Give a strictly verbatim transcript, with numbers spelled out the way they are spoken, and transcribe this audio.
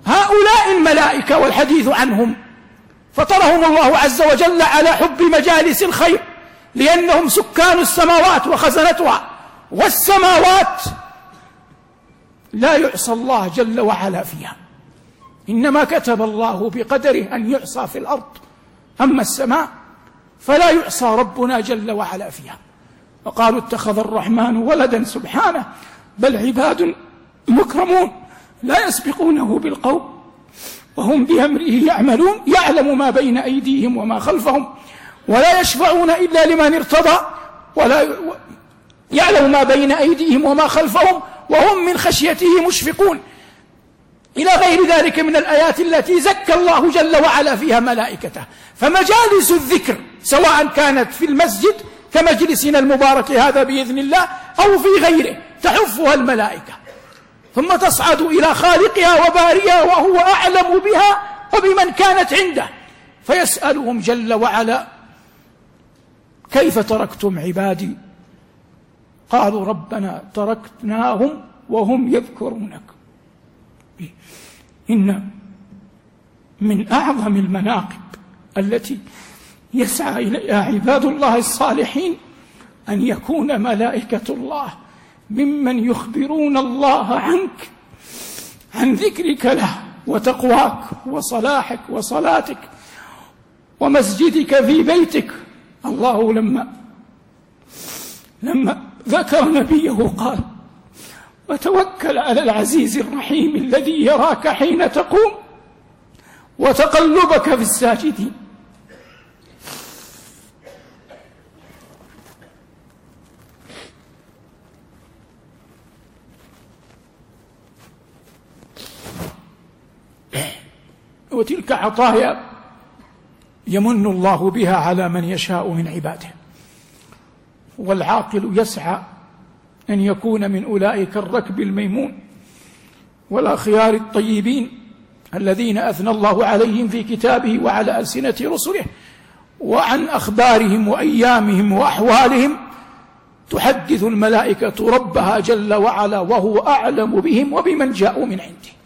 هؤلاء الملائكة والحديث عنهم فطرهم الله عز وجل على حب مجالس الخير، لأنهم سكان السماوات وخزنتها، والسماوات لا يعصى الله جل وعلا فيها، إنما كتب الله بقدره أن يعصى في الأرض. أما السماء فلا يعصى ربنا جل وعلا فيها. وقالوا اتخذ الرحمن ولدا سبحانه، بل عباد مكرمون لا يسبقونه بالقول وهم بأمره يعملون، يعلم ما بين أيديهم وما خلفهم ولا يشفعون إلا لمن ارتضى، ولا يعلم ما بين أيديهم وما خلفهم وهم من خشيته مشفقون، إلى غير ذلك من الآيات التي زكى الله جل وعلا فيها ملائكته. فمجالس الذكر سواء كانت في المسجد كمجلسنا المبارك هذا بإذن الله أو في غيره تحفها الملائكة، ثم تصعد إلى خالقها وبارئها وهو أعلم بها وبمن كانت عنده، فيسألهم جل وعلا: كيف تركتم عبادي؟ قالوا ربنا تركناهم وهم يذكرونك. إن من أعظم المناقب التي يسعى إليها عباد الله الصالحين أن يكون ملائكة الله ممن يخبرون الله عنك، عن ذكرك له وتقواك وصلاحك وصلاتك ومسجدك في بيتك. الله لما لما ذكر نبيه قال: وتوكل على العزيز الرحيم الذي يراك حين تقوم وتقلبك في الساجدين. وتلك عطايا يمن الله بها على من يشاء من عباده، والعاقل يسعى أن يكون من أولئك الركب الميمون والأخيار الطيبين الذين أثنى الله عليهم في كتابه وعلى ألسنة رسله، وعن أخبارهم وأيامهم وأحوالهم تحدث الملائكة ربها جل وعلا وهو أعلم بهم وبمن جاءوا من عنده.